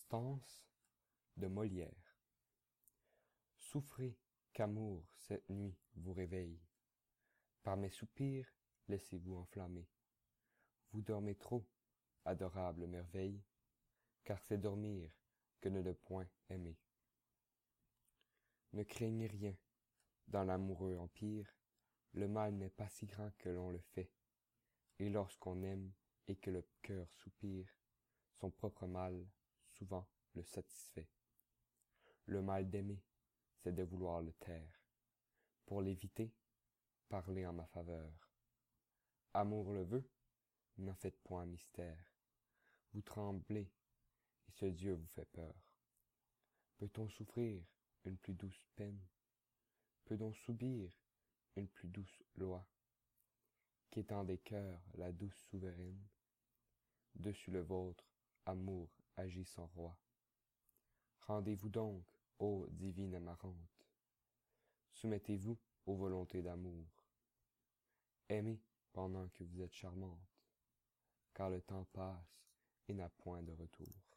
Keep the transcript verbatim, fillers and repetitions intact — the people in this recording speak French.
Stances de Molière. Souffrez qu'amour cette nuit vous réveille. Par mes soupirs, laissez-vous enflammer. Vous dormez trop, adorable merveille, car c'est dormir que ne le point aimer. Ne craignez rien, dans l'amoureux empire, le mal n'est pas si grand que l'on le fait, et lorsqu'on aime et que le cœur soupire, son propre mal souvent le satisfait. Le mal d'aimer, c'est de vouloir le taire. Pour l'éviter, parlez en ma faveur. Amour le veut, n'en faites point mystère. Vous tremblez, et ce Dieu vous fait peur. Peut-on souffrir une plus douce peine? Peut-on subir une plus douce loi? Qu'étant des cœurs la douce souveraine, dessus le vôtre, amour agit son roi. Rendez-vous donc, ô divine amarante, soumettez-vous aux volontés d'amour. Aimez pendant que vous êtes charmante, car le temps passe et n'a point de retour.